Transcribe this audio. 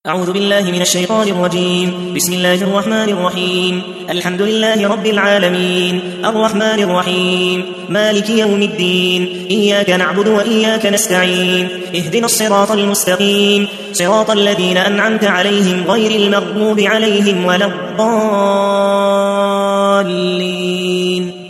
أعوذ بالله من الشيطان الرجيم. بسم الله الرحمن الرحيم. الحمد لله رب العالمين الرحمن الرحيم مالك يوم الدين. إياك نعبد وإياك نستعين. اهدنا الصراط المستقيم صراط الذين أنعمت عليهم غير المغضوب عليهم ولا الضالين.